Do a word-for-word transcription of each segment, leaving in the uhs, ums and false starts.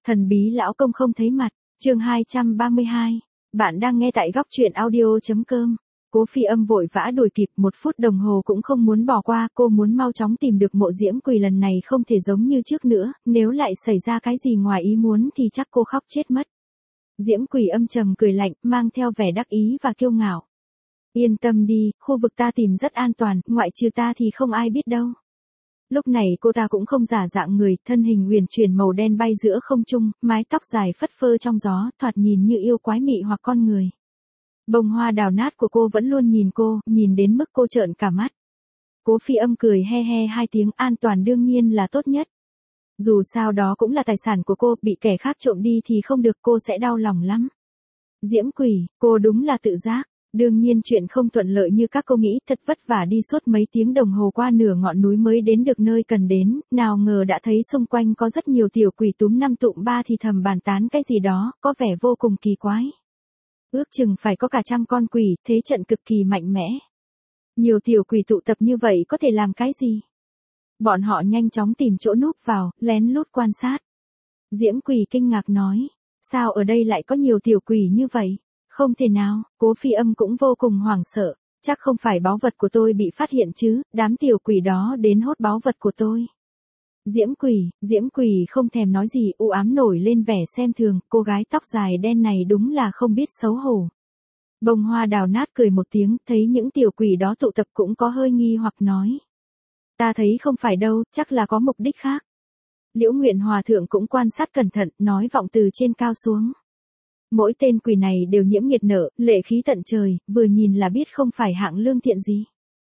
Thần bí lão công không thấy mặt, chương hai trăm ba mươi hai. Bạn đang nghe tại góc truyện audio.com. Cố Phi Âm vội vã đuổi kịp, một phút đồng hồ cũng không muốn bỏ qua, cô muốn mau chóng tìm được Mộ Diễm Quỳ, lần này không thể giống như trước nữa, nếu lại xảy ra cái gì ngoài ý muốn thì chắc cô khóc chết mất. Diễm Quỳ âm trầm cười lạnh, mang theo vẻ đắc ý và kiêu ngạo. Yên tâm đi, khu vực ta tìm rất an toàn, ngoại trừ ta thì không ai biết đâu. Lúc này cô ta cũng không giả dạng người, thân hình huyền chuyển màu đen bay giữa không trung, mái tóc dài phất phơ trong gió, thoạt nhìn như yêu quái mị hoặc con người. Bông hoa đào nát của cô vẫn luôn nhìn cô, nhìn đến mức cô trợn cả mắt. Cố Phi Âm cười he he hai tiếng, an toàn đương nhiên là tốt nhất. Dù sao đó cũng là tài sản của cô, bị kẻ khác trộm đi thì không được, cô sẽ đau lòng lắm. Diễm Quỳ, cô đúng là tự giác. Đương nhiên chuyện không thuận lợi như các cô nghĩ, thật vất vả đi suốt mấy tiếng đồng hồ qua nửa ngọn núi mới đến được nơi cần đến, nào ngờ đã thấy xung quanh có rất nhiều tiểu quỷ túm năm tụm ba thì thầm bàn tán cái gì đó, có vẻ vô cùng kỳ quái. Ước chừng phải có cả trăm con quỷ, thế trận cực kỳ mạnh mẽ. Nhiều tiểu quỷ tụ tập như vậy có thể làm cái gì? Bọn họ nhanh chóng tìm chỗ núp vào, lén lút quan sát. Diễm Quỳ kinh ngạc nói, sao ở đây lại có nhiều tiểu quỷ như vậy? Không thể nào, Cố Phi Âm cũng vô cùng hoảng sợ, chắc không phải báu vật của tôi bị phát hiện chứ, đám tiểu quỷ đó đến hốt báu vật của tôi. Diễm Quỳ, Diễm Quỳ không thèm nói gì, u ám nổi lên vẻ xem thường, cô gái tóc dài đen này đúng là không biết xấu hổ. Bông hoa đào nát cười một tiếng, thấy những tiểu quỷ đó tụ tập cũng có hơi nghi hoặc nói. Ta thấy không phải đâu, chắc là có mục đích khác. Liễu Nguyện Hòa Thượng cũng quan sát cẩn thận, nói vọng từ trên cao xuống. Mỗi tên quỷ này đều nhiễm nghiệt nở, lệ khí tận trời, vừa nhìn là biết không phải hạng lương thiện gì.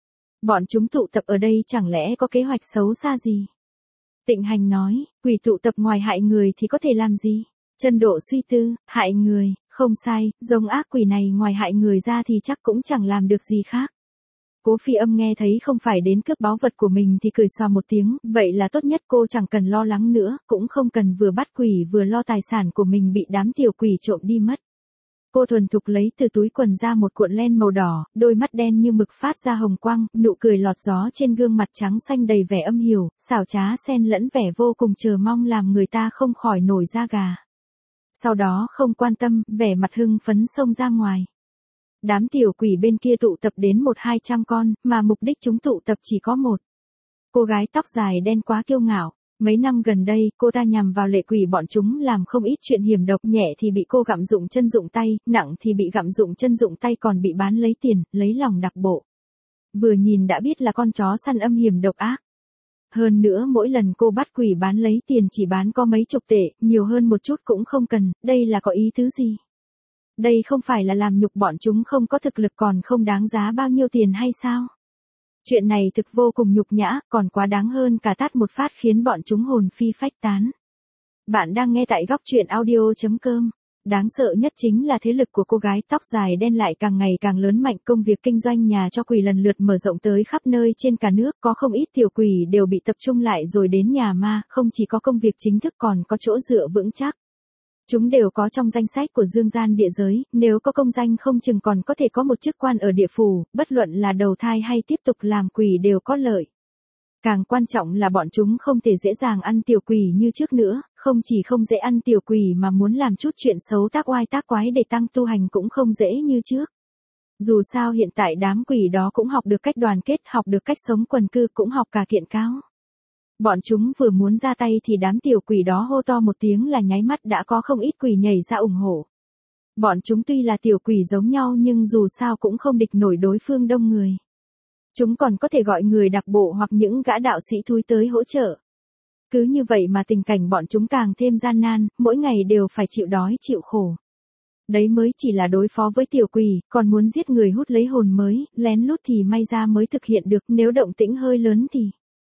Bọn chúng tụ tập ở đây chẳng lẽ có kế hoạch xấu xa gì? Tịnh Hành nói, quỷ tụ tập ngoài hại người thì có thể làm gì? Chân Độ suy tư, hại người, không sai, giống ác quỷ này ngoài hại người ra thì chắc cũng chẳng làm được gì khác. Cố Phi Âm nghe thấy không phải đến cướp báu vật của mình thì cười xòa một tiếng, vậy là tốt nhất, cô chẳng cần lo lắng nữa, cũng không cần vừa bắt quỷ vừa lo tài sản của mình bị đám tiểu quỷ trộm đi mất. Cô thuần thục lấy từ túi quần ra một cuộn len màu đỏ, đôi mắt đen như mực phát ra hồng quang, nụ cười lọt gió trên gương mặt trắng xanh đầy vẻ âm hiểm, xảo trá xen lẫn vẻ vô cùng chờ mong làm người ta không khỏi nổi da gà. Sau đó không quan tâm, vẻ mặt hưng phấn xông ra ngoài. Đám tiểu quỷ bên kia tụ tập đến một hai trăm con, mà mục đích chúng tụ tập chỉ có một. Cô gái tóc dài đen quá kiêu ngạo. Mấy năm gần đây, cô ta nhằm vào lệ quỷ bọn chúng làm không ít chuyện hiểm độc, nhẹ thì bị cô gặm dụng chân dụng tay, nặng thì bị gặm dụng chân dụng tay, còn bị bán lấy tiền, lấy lòng đặc bộ. Vừa nhìn đã biết là con chó săn âm hiểm độc ác. Hơn nữa mỗi lần cô bắt quỷ bán lấy tiền chỉ bán có mấy chục tệ, nhiều hơn một chút cũng không cần, đây là có ý tứ gì? Đây không phải là làm nhục bọn chúng không có thực lực còn không đáng giá bao nhiêu tiền hay sao? Chuyện này thực vô cùng nhục nhã, còn quá đáng hơn cả tát một phát khiến bọn chúng hồn phi phách tán. Bạn đang nghe tại góc truyện audio.com. Đáng sợ nhất chính là thế lực của cô gái tóc dài đen lại càng ngày càng lớn mạnh, công việc kinh doanh nhà cho quỷ lần lượt mở rộng tới khắp nơi trên cả nước, có không ít tiểu quỷ đều bị tập trung lại rồi đến nhà ma, không chỉ có công việc chính thức còn có chỗ dựa vững chắc. Chúng đều có trong danh sách của dương gian địa giới, nếu có công danh không chừng còn có thể có một chức quan ở địa phủ, bất luận là đầu thai hay tiếp tục làm quỷ đều có lợi. Càng quan trọng là bọn chúng không thể dễ dàng ăn tiểu quỷ như trước nữa, không chỉ không dễ ăn tiểu quỷ mà muốn làm chút chuyện xấu tác oai tác quái để tăng tu hành cũng không dễ như trước. Dù sao hiện tại đám quỷ đó cũng học được cách đoàn kết, học được cách sống quần cư, cũng học cả kiện cáo. Bọn chúng vừa muốn ra tay thì đám tiểu quỷ đó hô to một tiếng là nháy mắt đã có không ít quỷ nhảy ra ủng hộ. Bọn chúng tuy là tiểu quỷ giống nhau nhưng dù sao cũng không địch nổi đối phương đông người. Chúng còn có thể gọi người đặc bộ hoặc những gã đạo sĩ thúi tới hỗ trợ. Cứ như vậy mà tình cảnh bọn chúng càng thêm gian nan, mỗi ngày đều phải chịu đói chịu khổ. Đấy mới chỉ là đối phó với tiểu quỷ, còn muốn giết người hút lấy hồn mới, lén lút thì may ra mới thực hiện được, nếu động tĩnh hơi lớn thì...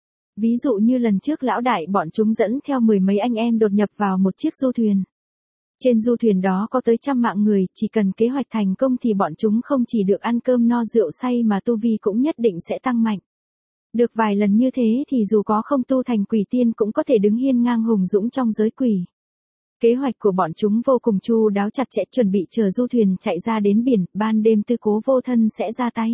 Ví dụ như lần trước lão đại bọn chúng dẫn theo mười mấy anh em đột nhập vào một chiếc du thuyền. Trên du thuyền đó có tới trăm mạng người, chỉ cần kế hoạch thành công thì bọn chúng không chỉ được ăn cơm no rượu say mà tu vi cũng nhất định sẽ tăng mạnh. Được vài lần như thế thì dù có không tu thành quỷ tiên cũng có thể đứng hiên ngang hùng dũng trong giới quỷ. Kế hoạch của bọn chúng vô cùng chu đáo chặt chẽ, chuẩn bị chờ du thuyền chạy ra đến biển, ban đêm Tư Cố Vô Thân sẽ ra tay.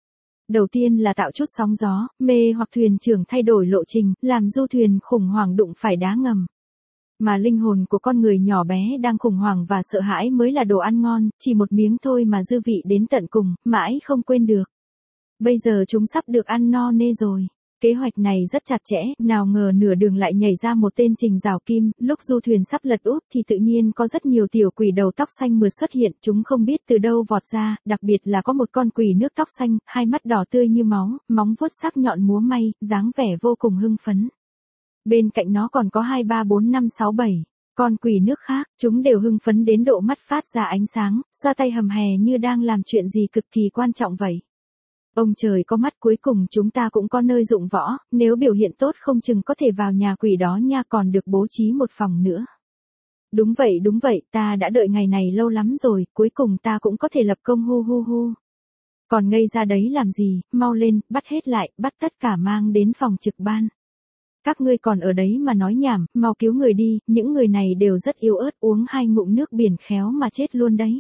Đầu tiên là tạo chút sóng gió, mê hoặc thuyền trưởng thay đổi lộ trình, làm du thuyền khủng hoảng đụng phải đá ngầm. Mà linh hồn của con người nhỏ bé đang khủng hoảng và sợ hãi mới là đồ ăn ngon, chỉ một miếng thôi mà dư vị đến tận cùng, mãi không quên được. Bây giờ chúng sắp được ăn no nê rồi. Kế hoạch này rất chặt chẽ, nào ngờ nửa đường lại nhảy ra một tên Trình Rào Kim, lúc du thuyền sắp lật úp thì tự nhiên có rất nhiều tiểu quỷ đầu tóc xanh mượt xuất hiện, chúng không biết từ đâu vọt ra, đặc biệt là có một con quỷ nước tóc xanh, hai mắt đỏ tươi như máu, móng vuốt sắc nhọn múa may, dáng vẻ vô cùng hưng phấn. Bên cạnh nó còn có hai ba bốn năm sáu bảy con quỷ nước khác, chúng đều hưng phấn đến độ mắt phát ra ánh sáng, xoa tay hầm hè như đang làm chuyện gì cực kỳ quan trọng vậy. Ông trời có mắt, cuối cùng chúng ta cũng có nơi dụng võ, nếu biểu hiện tốt không chừng có thể vào nhà quỷ đó nha, còn được bố trí một phòng nữa. Đúng vậy đúng vậy, ta đã đợi ngày này lâu lắm rồi, cuối cùng ta cũng có thể lập công, hu hu hu. Còn ngây ra đấy làm gì, mau lên, bắt hết lại, bắt tất cả mang đến phòng trực ban. Các ngươi còn ở đấy mà nói nhảm, mau cứu người đi, những người này đều rất yếu ớt, uống hai ngụm nước biển khéo mà chết luôn đấy.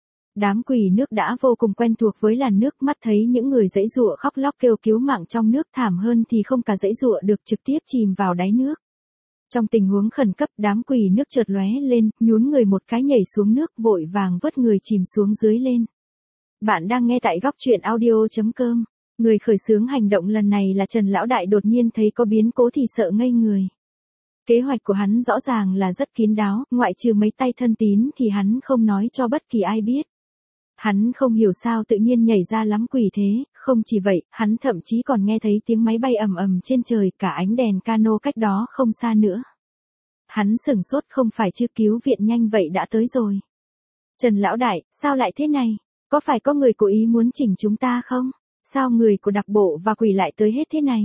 Đám quỷ nước đã vô cùng quen thuộc với làn nước, mắt thấy những người giãy giụa khóc lóc kêu cứu mạng trong nước, thảm hơn thì không cả giãy giụa được, trực tiếp chìm vào đáy nước. Trong tình huống khẩn cấp, đám quỷ nước chợt lóe lên, nhún người một cái nhảy xuống nước, vội vàng vớt người chìm xuống dưới lên. Bạn đang nghe tại góc truyện audio chấm com. Người khởi xướng hành động lần này là Trần Lão Đại, đột nhiên thấy có biến cố thì sợ ngây người. Kế hoạch của hắn rõ ràng là rất kín đáo, ngoại trừ mấy tay thân tín thì hắn không nói cho bất kỳ ai biết. Hắn không hiểu sao tự nhiên nhảy ra lắm quỷ thế, không chỉ vậy, hắn thậm chí còn nghe thấy tiếng máy bay ầm ầm trên trời, cả ánh đèn cano cách đó không xa nữa. Hắn sửng sốt, không phải chứ, cứu viện nhanh vậy đã tới rồi. Trần Lão Đại, sao lại thế này? Có phải có người cố ý muốn chỉnh chúng ta không? Sao người của đặc bộ và quỷ lại tới hết thế này?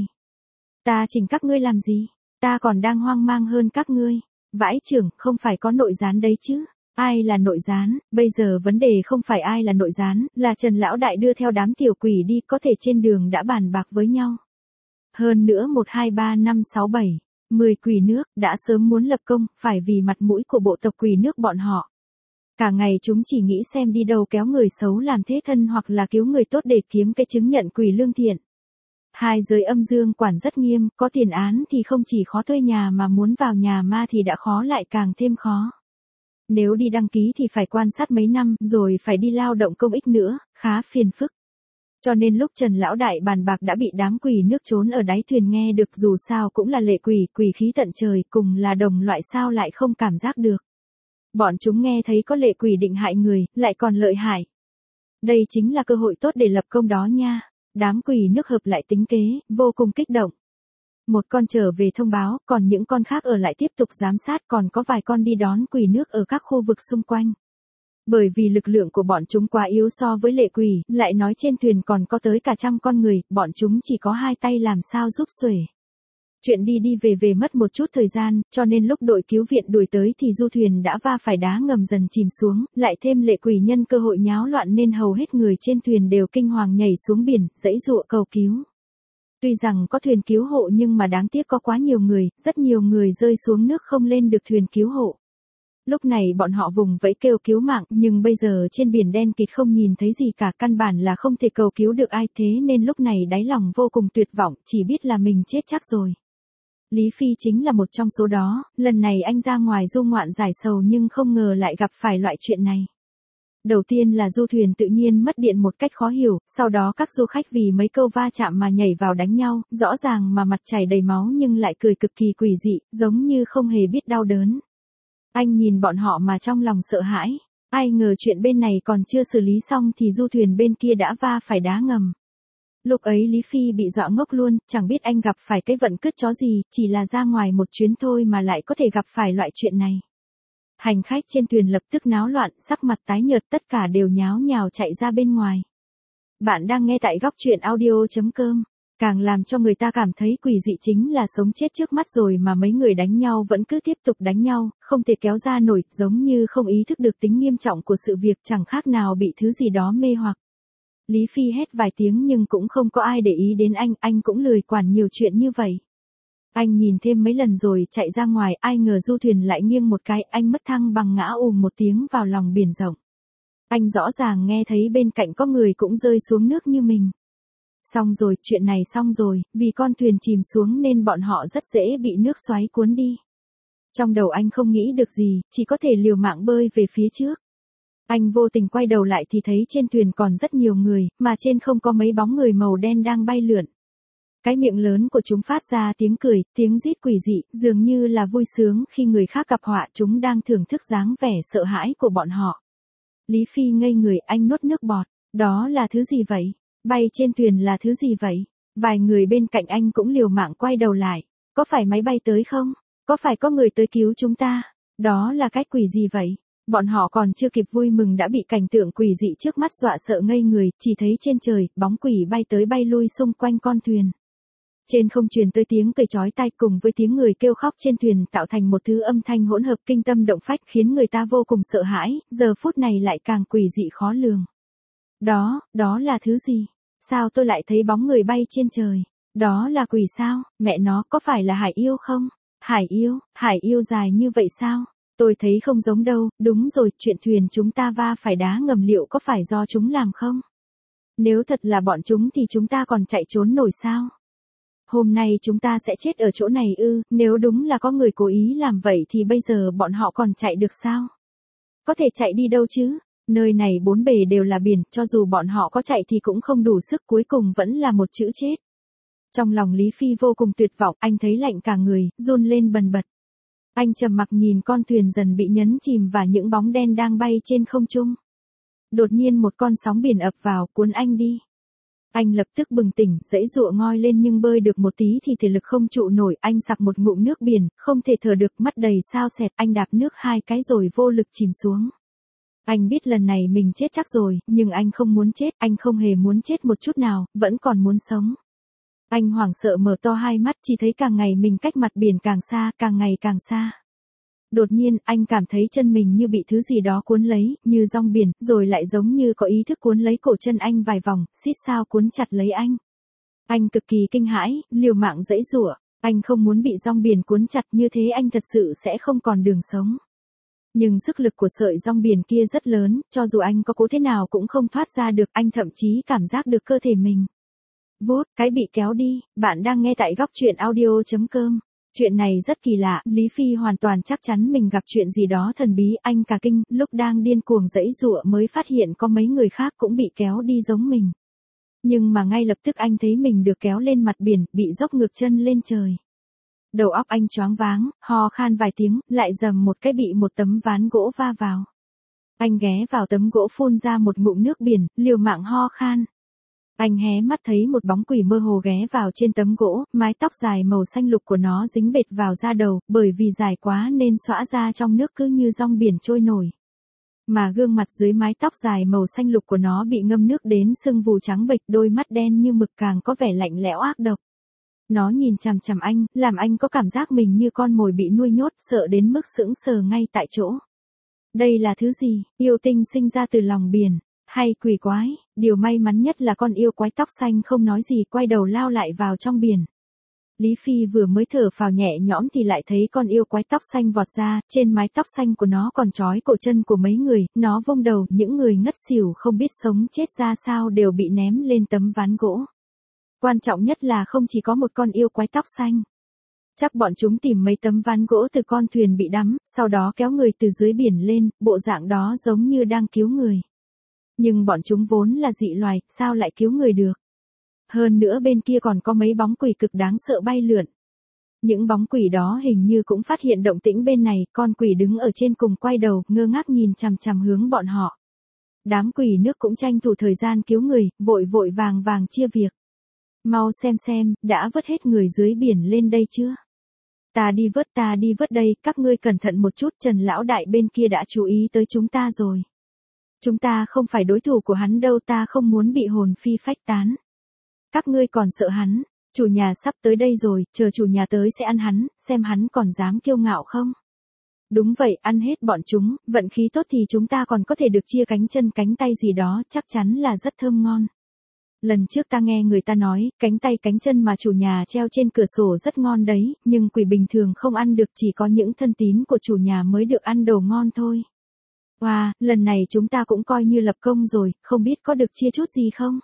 Ta chỉnh các ngươi làm gì? Ta còn đang hoang mang hơn các ngươi. Vãi chưởng, không phải có nội gián đấy chứ? Ai là nội gián? Bây giờ vấn đề không phải ai là nội gián, là Trần Lão Đại đưa theo đám tiểu quỷ đi, có thể trên đường đã bàn bạc với nhau. Hơn nữa một hai ba năm sáu bảy, mười quỷ nước, đã sớm muốn lập công, phải vì mặt mũi của bộ tộc quỷ nước bọn họ. Cả ngày chúng chỉ nghĩ xem đi đâu kéo người xấu làm thế thân hoặc là cứu người tốt để kiếm cái chứng nhận quỷ lương thiện. Hai giới âm dương quản rất nghiêm, có tiền án thì không chỉ khó thuê nhà mà muốn vào nhà ma thì đã khó lại càng thêm khó. Nếu đi đăng ký thì phải quan sát mấy năm, rồi phải đi lao động công ích nữa, khá phiền phức. Cho nên lúc Trần Lão Đại bàn bạc đã bị đám quỷ nước trốn ở đáy thuyền nghe được, dù sao cũng là lệ quỷ, quỷ khí tận trời, cùng là đồng loại sao lại không cảm giác được. Bọn chúng nghe thấy có lệ quỷ định hại người, lại còn lợi hại. Đây chính là cơ hội tốt để lập công đó nha. Đám quỷ nước hợp lại tính kế, vô cùng kích động. Một con trở về thông báo, còn những con khác ở lại tiếp tục giám sát, còn có vài con đi đón quỷ nước ở các khu vực xung quanh. Bởi vì lực lượng của bọn chúng quá yếu so với lệ quỷ, lại nói trên thuyền còn có tới cả trăm con người, bọn chúng chỉ có hai tay làm sao giúp xuể. Chuyện đi đi về về mất một chút thời gian, cho nên lúc đội cứu viện đuổi tới thì du thuyền đã va phải đá ngầm dần chìm xuống, lại thêm lệ quỷ nhân cơ hội nháo loạn nên hầu hết người trên thuyền đều kinh hoàng nhảy xuống biển, giãy giụa cầu cứu. Tuy rằng có thuyền cứu hộ nhưng mà đáng tiếc có quá nhiều người, rất nhiều người rơi xuống nước không lên được thuyền cứu hộ. Lúc này bọn họ vùng vẫy kêu cứu mạng, nhưng bây giờ trên biển đen kịt không nhìn thấy gì cả, căn bản là không thể cầu cứu được ai, thế nên lúc này đáy lòng vô cùng tuyệt vọng, chỉ biết là mình chết chắc rồi. Lý Phi chính là một trong số đó, lần này anh ra ngoài du ngoạn giải sầu nhưng không ngờ lại gặp phải loại chuyện này. Đầu tiên là du thuyền tự nhiên mất điện một cách khó hiểu, sau đó các du khách vì mấy câu va chạm mà nhảy vào đánh nhau, rõ ràng mà mặt chảy đầy máu nhưng lại cười cực kỳ quỷ dị, giống như không hề biết đau đớn. Anh nhìn bọn họ mà trong lòng sợ hãi, ai ngờ chuyện bên này còn chưa xử lý xong thì du thuyền bên kia đã va phải đá ngầm. Lúc ấy Lý Phi bị dọa ngốc luôn, chẳng biết anh gặp phải cái vận cứt chó gì, chỉ là ra ngoài một chuyến thôi mà lại có thể gặp phải loại chuyện này. Hành khách trên thuyền lập tức náo loạn, sắc mặt tái nhợt, tất cả đều nháo nhào chạy ra bên ngoài. Bạn đang nghe tại góc truyện audio chấm com. Càng làm cho người ta cảm thấy quỷ dị chính là sống chết trước mắt rồi mà mấy người đánh nhau vẫn cứ tiếp tục đánh nhau, không thể kéo ra nổi, giống như không ý thức được tính nghiêm trọng của sự việc, chẳng khác nào bị thứ gì đó mê hoặc. Lý Phi hét vài tiếng nhưng cũng không có ai để ý đến anh, anh cũng lười quản nhiều chuyện như vậy. Anh nhìn thêm mấy lần rồi chạy ra ngoài, ai ngờ du thuyền lại nghiêng một cái, anh mất thăng bằng ngã ùm một tiếng vào lòng biển rộng. Anh rõ ràng nghe thấy bên cạnh có người cũng rơi xuống nước như mình. Xong rồi, chuyện này xong rồi, vì con thuyền chìm xuống nên bọn họ rất dễ bị nước xoáy cuốn đi. Trong đầu anh không nghĩ được gì, chỉ có thể liều mạng bơi về phía trước. Anh vô tình quay đầu lại thì thấy trên thuyền còn rất nhiều người, mà trên không có mấy bóng người màu đen đang bay lượn. Cái miệng lớn của chúng phát ra tiếng cười, tiếng rít quỷ dị, dường như là vui sướng khi người khác gặp họa. Chúng đang thưởng thức dáng vẻ sợ hãi của bọn họ. Lý Phi ngây người, anh nuốt nước bọt. Đó là thứ gì vậy? Bay trên thuyền là thứ gì vậy? Vài người bên cạnh anh cũng liều mạng quay đầu lại. Có phải máy bay tới không? Có phải có người tới cứu chúng ta? Đó là cái quỷ gì vậy? Bọn họ còn chưa kịp vui mừng đã bị cảnh tượng quỷ dị trước mắt dọa sợ ngây người, chỉ thấy trên trời, bóng quỷ bay tới bay lui xung quanh con thuyền. Trên không truyền tới tiếng cười chói tai cùng với tiếng người kêu khóc trên thuyền tạo thành một thứ âm thanh hỗn hợp kinh tâm động phách khiến người ta vô cùng sợ hãi, giờ phút này lại càng quỷ dị khó lường. Đó, đó là thứ gì? Sao tôi lại thấy bóng người bay trên trời? Đó là quỷ sao? Mẹ nó, có phải là hải yêu không? Hải yêu, hải yêu dài như vậy sao? Tôi thấy không giống đâu, đúng rồi, chuyện thuyền chúng ta va phải đá ngầm liệu có phải do chúng làm không? Nếu thật là bọn chúng thì chúng ta còn chạy trốn nổi sao? Hôm nay chúng ta sẽ chết ở chỗ này ư, nếu đúng là có người cố ý làm vậy thì bây giờ bọn họ còn chạy được sao? Có thể chạy đi đâu chứ? Nơi này bốn bề đều là biển, cho dù bọn họ có chạy thì cũng không đủ sức, cuối cùng vẫn là một chữ chết. Trong lòng Lý Phi vô cùng tuyệt vọng, anh thấy lạnh cả người, run lên bần bật. Anh trầm mặc nhìn con thuyền dần bị nhấn chìm và những bóng đen đang bay trên không trung. Đột nhiên một con sóng biển ập vào, cuốn anh đi. Anh lập tức bừng tỉnh, giãy giụa ngoi lên nhưng bơi được một tí thì thể lực không trụ nổi, anh sặc một ngụm nước biển, không thể thở được, mắt đầy sao sẹt, anh đạp nước hai cái rồi vô lực chìm xuống. Anh biết lần này mình chết chắc rồi, nhưng anh không muốn chết, anh không hề muốn chết một chút nào, vẫn còn muốn sống. Anh hoảng sợ mở to hai mắt, chỉ thấy càng ngày mình cách mặt biển càng xa, càng ngày càng xa. Đột nhiên, anh cảm thấy chân mình như bị thứ gì đó cuốn lấy, như dòng biển, rồi lại giống như có ý thức cuốn lấy cổ chân anh vài vòng, xít sao cuốn chặt lấy anh. Anh cực kỳ kinh hãi, liều mạng giãy giụa, anh không muốn bị dòng biển cuốn chặt, như thế anh thật sự sẽ không còn đường sống. Nhưng sức lực của sợi dòng biển kia rất lớn, cho dù anh có cố thế nào cũng không thoát ra được, anh thậm chí cảm giác được cơ thể mình. Vút, cái bị kéo đi. Bạn đang nghe tại góc truyện audio chấm com. Chuyện này rất kỳ lạ, Lý Phi hoàn toàn chắc chắn mình gặp chuyện gì đó thần bí, anh cả kinh, lúc đang điên cuồng giãy giụa mới phát hiện có mấy người khác cũng bị kéo đi giống mình. Nhưng mà ngay lập tức anh thấy mình được kéo lên mặt biển, bị dốc ngược chân lên trời. Đầu óc anh choáng váng, ho khan vài tiếng, lại dầm một cái bị một tấm ván gỗ va vào. Anh ghé vào tấm gỗ phun ra một ngụm nước biển, liều mạng ho khan. Anh hé mắt thấy một bóng quỷ mơ hồ ghé vào trên tấm gỗ, mái tóc dài màu xanh lục của nó dính bệt vào da đầu, bởi vì dài quá nên xõa ra trong nước cứ như dòng biển trôi nổi. Mà gương mặt dưới mái tóc dài màu xanh lục của nó bị ngâm nước đến sưng vù trắng bệch, đôi mắt đen như mực càng có vẻ lạnh lẽo ác độc. Nó nhìn chằm chằm anh, làm anh có cảm giác mình như con mồi bị nuôi nhốt, sợ đến mức sững sờ ngay tại chỗ. Đây là thứ gì? Yêu tinh sinh ra từ lòng biển. Hay quỷ quái, điều may mắn nhất là con yêu quái tóc xanh không nói gì quay đầu lao lại vào trong biển. Lý Phi vừa mới thở phào nhẹ nhõm thì lại thấy con yêu quái tóc xanh vọt ra, trên mái tóc xanh của nó còn trói cổ chân của mấy người, nó vung đầu, những người ngất xỉu không biết sống chết ra sao đều bị ném lên tấm ván gỗ. Quan trọng nhất là không chỉ có một con yêu quái tóc xanh. Chắc bọn chúng tìm mấy tấm ván gỗ từ con thuyền bị đắm, sau đó kéo người từ dưới biển lên, bộ dạng đó giống như đang cứu người. Nhưng bọn chúng vốn là dị loài, sao lại cứu người được? Hơn nữa bên kia còn có mấy bóng quỷ cực đáng sợ bay lượn. Những bóng quỷ đó hình như cũng phát hiện động tĩnh bên này, con quỷ đứng ở trên cùng quay đầu, ngơ ngác nhìn chằm chằm hướng bọn họ. Đám quỷ nước cũng tranh thủ thời gian cứu người, vội vội vàng vàng chia việc. Mau xem xem, đã vớt hết người dưới biển lên đây chưa? Ta đi vớt ta đi vớt đây, các ngươi cẩn thận một chút, Trần lão đại bên kia đã chú ý tới chúng ta rồi. Chúng ta không phải đối thủ của hắn đâu, ta không muốn bị hồn phi phách tán. Các ngươi còn sợ hắn, chủ nhà sắp tới đây rồi, chờ chủ nhà tới sẽ ăn hắn, xem hắn còn dám kiêu ngạo không. Đúng vậy, ăn hết bọn chúng, vận khí tốt thì chúng ta còn có thể được chia cánh chân cánh tay gì đó, chắc chắn là rất thơm ngon. Lần trước ta nghe người ta nói, cánh tay cánh chân mà chủ nhà treo trên cửa sổ rất ngon đấy, nhưng quỷ bình thường không ăn được, chỉ có những thân tín của chủ nhà mới được ăn đồ ngon thôi. Wow, lần này chúng ta cũng coi như lập công rồi, không biết có được chia chút gì không?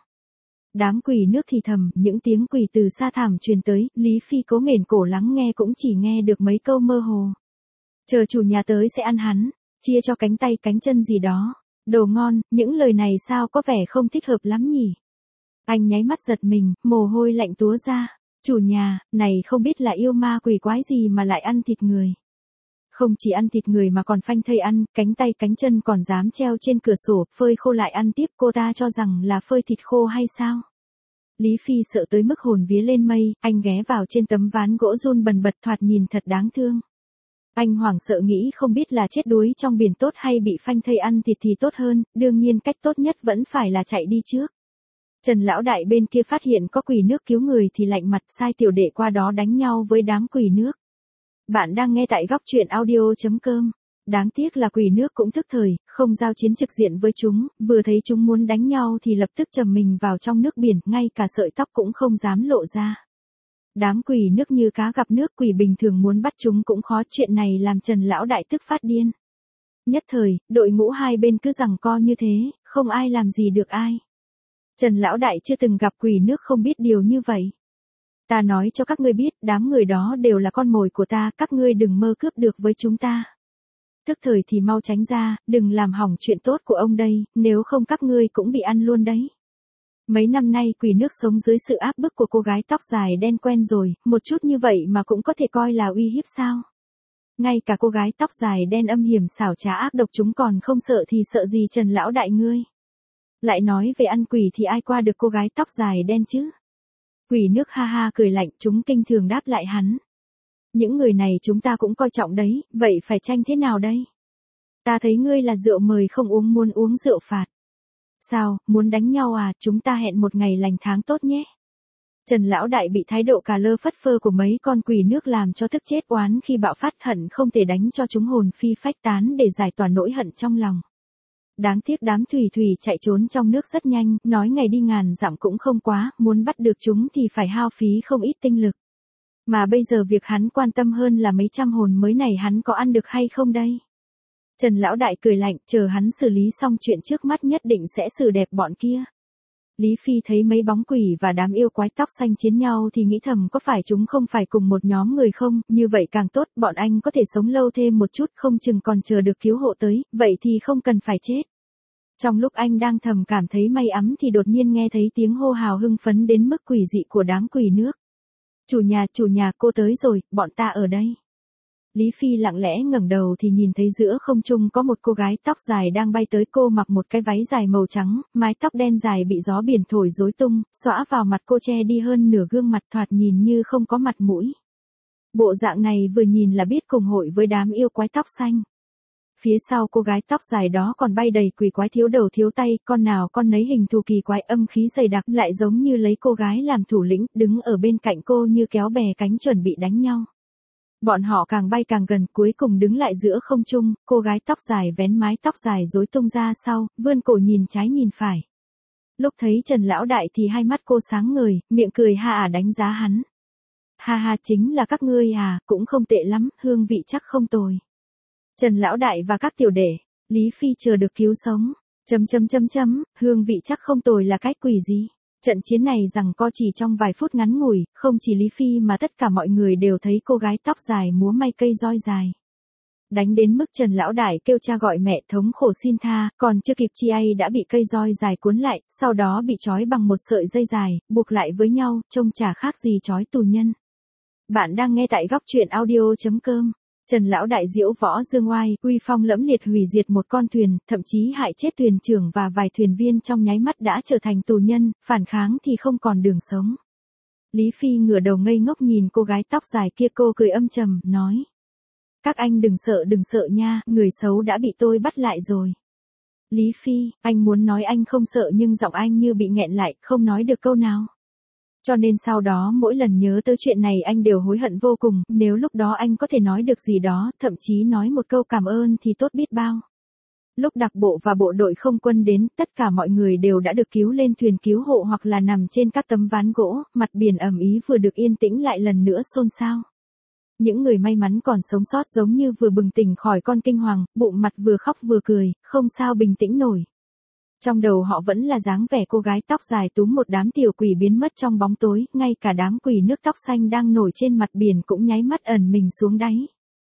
Đám quỷ nước thì thầm, những tiếng quỷ từ xa thẳm truyền tới, Lý Phi cố nghển cổ lắng nghe cũng chỉ nghe được mấy câu mơ hồ. Chờ chủ nhà tới sẽ ăn hắn, chia cho cánh tay cánh chân gì đó. Đồ ngon, những lời này sao có vẻ không thích hợp lắm nhỉ? Anh nháy mắt giật mình, mồ hôi lạnh túa ra. Chủ nhà, này không biết là yêu ma quỷ quái gì mà lại ăn thịt người. Không chỉ ăn thịt người mà còn phanh thây ăn, cánh tay cánh chân còn dám treo trên cửa sổ, phơi khô lại ăn tiếp, cô ta cho rằng là phơi thịt khô hay sao? Lý Phi sợ tới mức hồn vía lên mây, anh ghé vào trên tấm ván gỗ run bần bật thoạt nhìn thật đáng thương. Anh hoảng sợ nghĩ không biết là chết đuối trong biển tốt hay bị phanh thây ăn thịt thì tốt hơn, đương nhiên cách tốt nhất vẫn phải là chạy đi trước. Trần lão đại bên kia phát hiện có quỷ nước cứu người thì lạnh mặt sai tiểu đệ qua đó đánh nhau với đám quỷ nước. Bạn đang nghe tại góc truyện audio chấm com. Đáng tiếc là quỷ nước cũng thức thời, không giao chiến trực diện với chúng, vừa thấy chúng muốn đánh nhau thì lập tức trầm mình vào trong nước biển, ngay cả sợi tóc cũng không dám lộ ra. Đám quỷ nước như cá gặp nước, quỷ bình thường muốn bắt chúng cũng khó, chuyện này làm Trần lão đại tức phát điên. Nhất thời, đội ngũ hai bên cứ giằng co như thế, không ai làm gì được ai. Trần lão đại chưa từng gặp quỷ nước không biết điều như vậy. Ta nói cho các ngươi biết, đám người đó đều là con mồi của ta, các ngươi đừng mơ cướp được với chúng ta. Tức thời thì mau tránh ra, đừng làm hỏng chuyện tốt của ông đây, nếu không các ngươi cũng bị ăn luôn đấy. Mấy năm nay quỷ nước sống dưới sự áp bức của cô gái tóc dài đen quen rồi, một chút như vậy mà cũng có thể coi là uy hiếp sao? Ngay cả cô gái tóc dài đen âm hiểm xảo trá ác độc chúng còn không sợ thì sợ gì Trần lão đại ngươi? Lại nói về ăn quỷ thì ai qua được cô gái tóc dài đen chứ? Quỷ nước ha ha cười lạnh, chúng kinh thường đáp lại hắn. Những người này chúng ta cũng coi trọng đấy, vậy phải tranh thế nào đây? Ta thấy ngươi là rượu mời không uống muốn uống rượu phạt. Sao, muốn đánh nhau à, chúng ta hẹn một ngày lành tháng tốt nhé. Trần lão đại bị thái độ cà lơ phất phơ của mấy con quỷ nước làm cho tức chết oán khi bạo phát, hận không thể đánh cho chúng hồn phi phách tán để giải tỏa nỗi hận trong lòng. Đáng tiếc đám thủy thủy chạy trốn trong nước rất nhanh, nói ngày đi ngàn dặm cũng không quá, muốn bắt được chúng thì phải hao phí không ít tinh lực. Mà bây giờ việc hắn quan tâm hơn là mấy trăm hồn mới này hắn có ăn được hay không đây? Trần lão đại cười lạnh, chờ hắn xử lý xong chuyện trước mắt nhất định sẽ xử đẹp bọn kia. Lý Phi thấy mấy bóng quỷ và đám yêu quái tóc xanh chiến nhau thì nghĩ thầm có phải chúng không phải cùng một nhóm người không, như vậy càng tốt, bọn anh có thể sống lâu thêm một chút, không chừng còn chờ được cứu hộ tới, vậy thì không cần phải chết. Trong lúc anh đang thầm cảm thấy may ấm thì đột nhiên nghe thấy tiếng hô hào hưng phấn đến mức quỷ dị của đám quỷ nước. Chủ nhà, chủ nhà, cô tới rồi, bọn ta ở đây. Lý Phi lặng lẽ ngẩng đầu thì nhìn thấy giữa không trung có một cô gái tóc dài đang bay tới, cô mặc một cái váy dài màu trắng, mái tóc đen dài bị gió biển thổi rối tung, xõa vào mặt cô che đi hơn nửa gương mặt, thoạt nhìn như không có mặt mũi. Bộ dạng này vừa nhìn là biết cùng hội với đám yêu quái tóc xanh. Phía sau cô gái tóc dài đó còn bay đầy quỷ quái thiếu đầu thiếu tay, con nào con nấy hình thù kỳ quái, âm khí dày đặc, lại giống như lấy cô gái làm thủ lĩnh, đứng ở bên cạnh cô như kéo bè cánh chuẩn bị đánh nhau. Bọn họ càng bay càng gần, cuối cùng đứng lại giữa không trung, cô gái tóc dài vén mái tóc dài rối tung ra sau, vươn cổ nhìn trái nhìn phải. Lúc thấy Trần lão đại thì hai mắt cô sáng ngời, miệng cười ha à đánh giá hắn. Ha ha, chính là các ngươi à, cũng không tệ lắm, hương vị chắc không tồi. Trần lão đại và các tiểu đệ, Lý Phi chờ được cứu sống. Chấm chấm chấm chấm, hương vị chắc không tồi là cái quỷ gì? Trận chiến này giằng co chỉ trong vài phút ngắn ngủi, không chỉ Lý Phi mà tất cả mọi người đều thấy cô gái tóc dài múa may cây roi dài. Đánh đến mức Trần lão đại kêu cha gọi mẹ, thống khổ xin tha, còn chưa kịp chi ai đã bị cây roi dài cuốn lại, sau đó bị trói bằng một sợi dây dài, buộc lại với nhau, trông chả khác gì trói tù nhân. Bạn đang nghe tại góc truyện audio chấm com. Trần lão đại diễu võ dương oai, uy phong lẫm liệt hủy diệt một con thuyền, thậm chí hại chết thuyền trưởng và vài thuyền viên trong nháy mắt đã trở thành tù nhân, phản kháng thì không còn đường sống. Lý Phi ngửa đầu ngây ngốc nhìn cô gái tóc dài kia, cô cười âm trầm, nói. Các anh đừng sợ đừng sợ nha, người xấu đã bị tôi bắt lại rồi. Lý Phi, anh muốn nói anh không sợ nhưng giọng anh như bị nghẹn lại, không nói được câu nào. Cho nên sau đó mỗi lần nhớ tới chuyện này anh đều hối hận vô cùng, nếu lúc đó anh có thể nói được gì đó, thậm chí nói một câu cảm ơn thì tốt biết bao. Lúc đặc bộ và bộ đội không quân đến, tất cả mọi người đều đã được cứu lên thuyền cứu hộ hoặc là nằm trên các tấm ván gỗ, mặt biển ầm ĩ vừa được yên tĩnh lại lần nữa xôn xao. Những người may mắn còn sống sót giống như vừa bừng tỉnh khỏi con kinh hoàng, bụng mặt vừa khóc vừa cười, không sao bình tĩnh nổi. Trong đầu họ vẫn là dáng vẻ cô gái tóc dài túm một đám tiểu quỷ biến mất trong bóng tối, ngay cả đám quỷ nước tóc xanh đang nổi trên mặt biển cũng nháy mắt ẩn mình xuống đáy.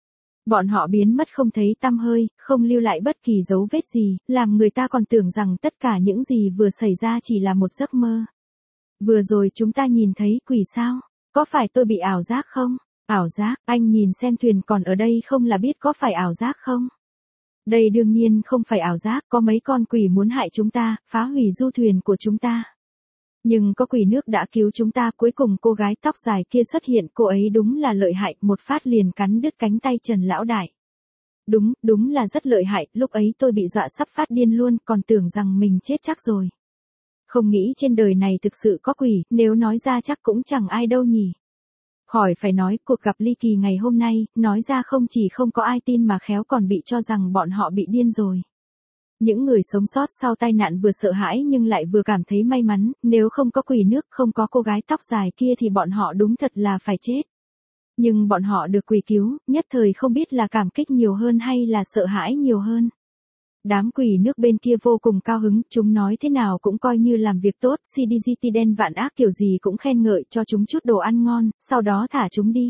Bọn họ biến mất không thấy tăm hơi, không lưu lại bất kỳ dấu vết gì, làm người ta còn tưởng rằng tất cả những gì vừa xảy ra chỉ là một giấc mơ. Vừa rồi chúng ta nhìn thấy quỷ sao? Có phải tôi bị ảo giác không? Ảo giác, anh nhìn xem thuyền còn ở đây không là biết có phải ảo giác không? Đây đương nhiên không phải ảo giác, có mấy con quỷ muốn hại chúng ta, phá hủy du thuyền của chúng ta. Nhưng có quỷ nước đã cứu chúng ta, cuối cùng cô gái tóc dài kia xuất hiện, cô ấy đúng là lợi hại, một phát liền cắn đứt cánh tay Trần lão đại. Đúng, đúng là rất lợi hại, lúc ấy tôi bị dọa sắp phát điên luôn, còn tưởng rằng mình chết chắc rồi. Không nghĩ trên đời này thực sự có quỷ, nếu nói ra chắc cũng chẳng ai đâu nhỉ. Khỏi phải nói, cuộc gặp ly kỳ ngày hôm nay, nói ra không chỉ không có ai tin mà khéo còn bị cho rằng bọn họ bị điên rồi. Những người sống sót sau tai nạn vừa sợ hãi nhưng lại vừa cảm thấy may mắn, nếu không có quỷ nước, không có cô gái tóc dài kia thì bọn họ đúng thật là phải chết. Nhưng bọn họ được quỷ cứu, nhất thời không biết là cảm kích nhiều hơn hay là sợ hãi nhiều hơn. Đám quỷ nước bên kia vô cùng cao hứng, chúng nói thế nào cũng coi như làm việc tốt, xê đê giê tê đen vạn ác kiểu gì cũng khen ngợi cho chúng chút đồ ăn ngon, sau đó thả chúng đi.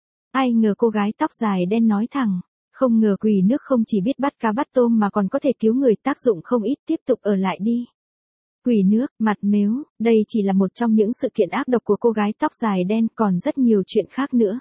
Ai ngờ cô gái tóc dài đen nói thẳng, không ngờ quỷ nước không chỉ biết bắt cá bắt tôm mà còn có thể cứu người, tác dụng không ít, tiếp tục ở lại đi. Quỷ nước, mặt mếu, đây chỉ là một trong những sự kiện ác độc của cô gái tóc dài đen, còn rất nhiều chuyện khác nữa.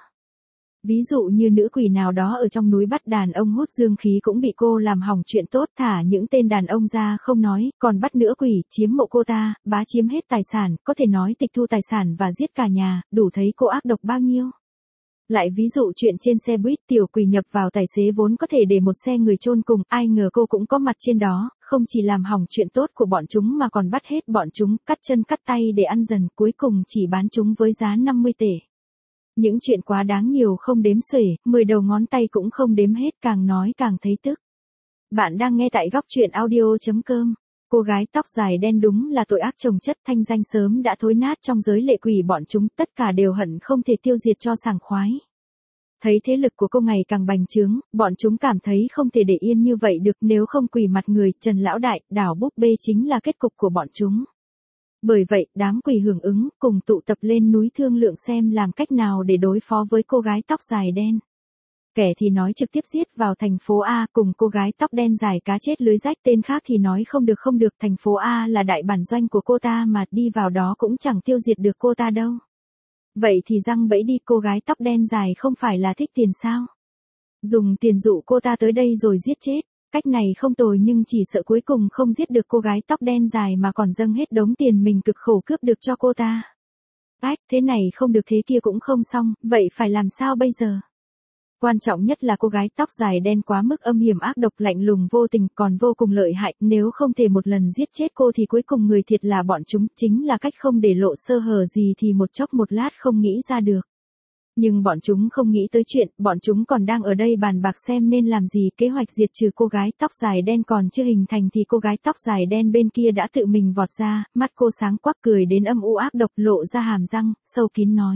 Ví dụ như nữ quỷ nào đó ở trong núi bắt đàn ông hút dương khí cũng bị cô làm hỏng chuyện tốt, thả những tên đàn ông ra không nói, còn bắt nữ quỷ, chiếm mộ cô ta, bá chiếm hết tài sản, có thể nói tịch thu tài sản và giết cả nhà, đủ thấy cô ác độc bao nhiêu. Lại ví dụ chuyện trên xe buýt, tiểu quỷ nhập vào tài xế vốn có thể để một xe người chôn cùng, ai ngờ cô cũng có mặt trên đó, không chỉ làm hỏng chuyện tốt của bọn chúng mà còn bắt hết bọn chúng, cắt chân cắt tay để ăn dần, cuối cùng chỉ bán chúng với giá năm mươi tệ. Những chuyện quá đáng nhiều không đếm xuể, mười đầu ngón tay cũng không đếm hết, càng nói càng thấy tức. Bạn đang nghe tại góc truyện audio chấm com. Cô gái tóc dài đen đúng là tội ác chồng chất, thanh danh sớm đã thối nát trong giới lệ quỷ bọn chúng, tất cả đều hận không thể tiêu diệt cho sảng khoái. Thấy thế lực của cô ngày càng bành trướng, bọn chúng cảm thấy không thể để yên như vậy được, nếu không quỳ mặt người, Trần lão đại, đảo búp bê chính là kết cục của bọn chúng. Bởi vậy, đám quỷ hưởng ứng, cùng tụ tập lên núi thương lượng xem làm cách nào để đối phó với cô gái tóc dài đen. Kẻ thì nói trực tiếp giết vào thành phố A cùng cô gái tóc đen dài cá chết lưới rách, tên khác thì nói không được không được, thành phố A là đại bản doanh của cô ta mà đi vào đó cũng chẳng tiêu diệt được cô ta đâu. Vậy thì răng bẫy đi, cô gái tóc đen dài không phải là thích tiền sao? Dùng tiền dụ cô ta tới đây rồi giết chết. Cách này không tồi nhưng chỉ sợ cuối cùng không giết được cô gái tóc đen dài mà còn dâng hết đống tiền mình cực khổ cướp được cho cô ta. Ách, thế này không được thế kia cũng không xong, vậy phải làm sao bây giờ? Quan trọng nhất là cô gái tóc dài đen quá mức âm hiểm ác độc, lạnh lùng vô tình, còn vô cùng lợi hại, nếu không thể một lần giết chết cô thì cuối cùng người thiệt là bọn chúng, chính là cách không để lộ sơ hở gì thì một chốc một lát không nghĩ ra được. Nhưng bọn chúng không nghĩ tới chuyện, bọn chúng còn đang ở đây bàn bạc xem nên làm gì, kế hoạch diệt trừ cô gái tóc dài đen còn chưa hình thành thì cô gái tóc dài đen bên kia đã tự mình vọt ra, mắt cô sáng quắc cười đến âm u ác độc, lộ ra hàm răng, sâu kín nói.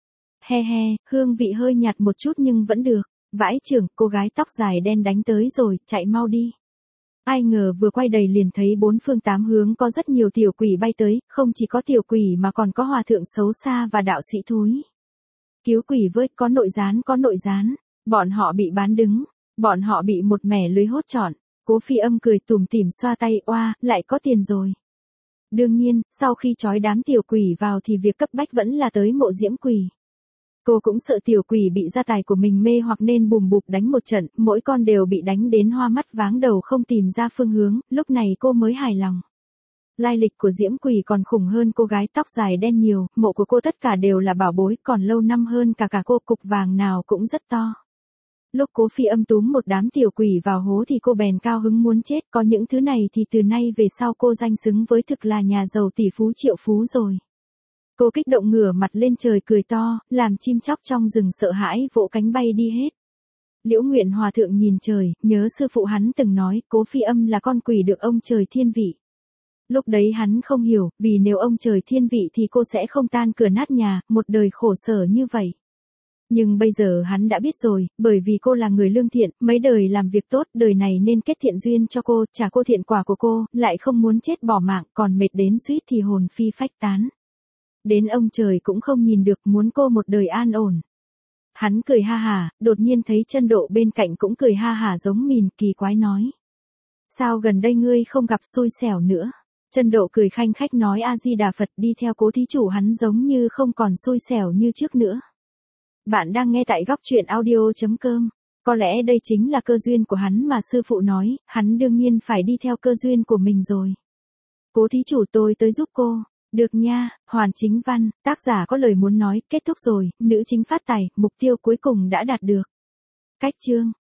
He he, hương vị hơi nhạt một chút nhưng vẫn được, vãi chưởng, cô gái tóc dài đen đánh tới rồi, chạy mau đi. Ai ngờ vừa quay đầy liền thấy bốn phương tám hướng có rất nhiều tiểu quỷ bay tới, không chỉ có tiểu quỷ mà còn có hòa thượng xấu xa và đạo sĩ thúi. Cứu quỷ với, có nội gián có nội gián, bọn họ bị bán đứng, bọn họ bị một mẻ lưới hốt trọn. Cố Phi Âm cười tủm tỉm xoa tay, oa, lại có tiền rồi. Đương nhiên, sau khi trói đám tiểu quỷ vào thì việc cấp bách vẫn là tới mộ diễm quỷ. Cô cũng sợ tiểu quỷ bị gia tài của mình mê hoặc nên bùm bụp đánh một trận, mỗi con đều bị đánh đến hoa mắt váng đầu không tìm ra phương hướng, lúc này cô mới hài lòng. Lai lịch của diễm quỷ còn khủng hơn cô gái tóc dài đen nhiều, mộ của cô tất cả đều là bảo bối, còn lâu năm hơn cả cả cô, cục vàng nào cũng rất to. Lúc Cố Phi Âm túm một đám tiểu quỷ vào hố thì cô bèn cao hứng muốn chết, có những thứ này thì từ nay về sau cô danh xứng với thực là nhà giàu tỷ phú triệu phú rồi. Cô kích động ngửa mặt lên trời cười to, làm chim chóc trong rừng sợ hãi vỗ cánh bay đi hết. Liễu Nguyện Hòa thượng nhìn trời, nhớ sư phụ hắn từng nói, Cố Phi Âm là con quỷ được ông trời thiên vị. Lúc đấy hắn không hiểu, vì nếu ông trời thiên vị thì cô sẽ không tan cửa nát nhà, một đời khổ sở như vậy. Nhưng bây giờ hắn đã biết rồi, bởi vì cô là người lương thiện, mấy đời làm việc tốt, đời này nên kết thiện duyên cho cô, trả cô thiện quả của cô, lại không muốn chết bỏ mạng, còn mệt đến suýt thì hồn phi phách tán. Đến ông trời cũng không nhìn được, muốn cô một đời an ổn. Hắn cười ha hả, đột nhiên thấy chân độ bên cạnh cũng cười ha hả giống mìn, kỳ quái nói. Sao gần đây ngươi không gặp xui xẻo nữa? Chân độ cười khanh khách nói A-di-đà Phật, đi theo Cố thí chủ hắn giống như không còn xui xẻo như trước nữa. Bạn đang nghe tại góc truyện audio.com. Có lẽ đây chính là cơ duyên của hắn mà sư phụ nói, hắn đương nhiên phải đi theo cơ duyên của mình rồi. Cố thí chủ tôi tới giúp cô. Được nha, hoàn chính văn, tác giả có lời muốn nói, kết thúc rồi, nữ chính phát tài, mục tiêu cuối cùng đã đạt được. Cách chương.